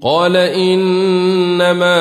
قال إنما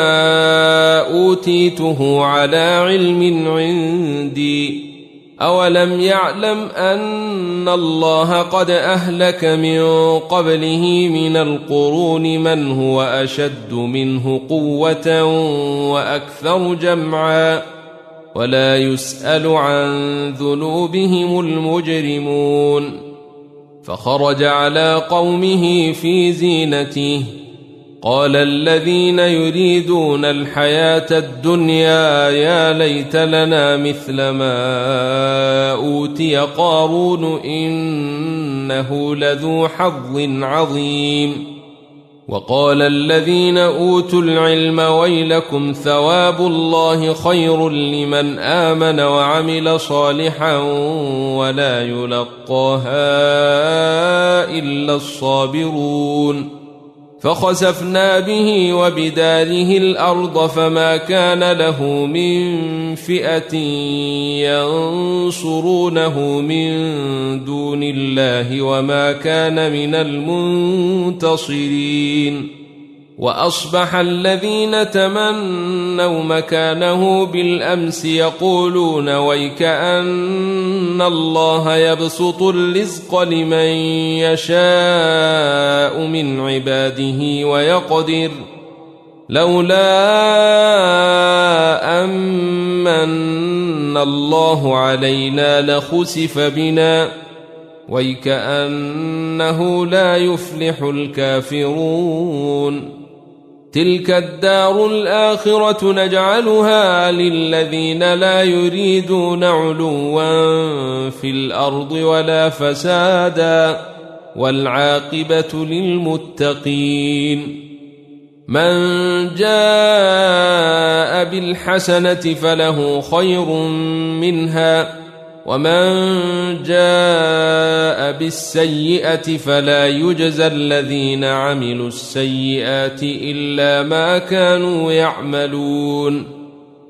أوتيته على علم عندي أولم يعلم أن الله قد أهلك من قبله من القرون من هو أشد منه قوة وأكثر جمعا ولا يسأل عن ذنوبهم المجرمون فخرج على قومه في زينته قال الذين يريدون الحياة الدنيا يا ليت لنا مثل ما أوتي قارون إنه لذو حظ عظيم وقال الذين أوتوا العلم ويلكم ثواب الله خير لمن آمن وعمل صالحا ولا يلقاها إلا الصابرون فخسفنا به وبداره الأرض فما كان له من فئة ينصرونه من دون الله وما كان من المنتصرين وأصبح الذين تمنوا مكانه بالأمس يقولون ويكأن الله يبسط الرزق لمن يشاء من عباده ويقدر لولا أمن الله علينا لخسف بنا ويكأنه لا يفلح الكافرون تلك الدار الآخرة نجعلها للذين لا يريدون علوا في الأرض ولا فسادا والعاقبة للمتقين من جاء بالحسنة فله خير منها ومن جاء بالسيئة فلا يجزى الذين عملوا السيئات إلا ما كانوا يعملون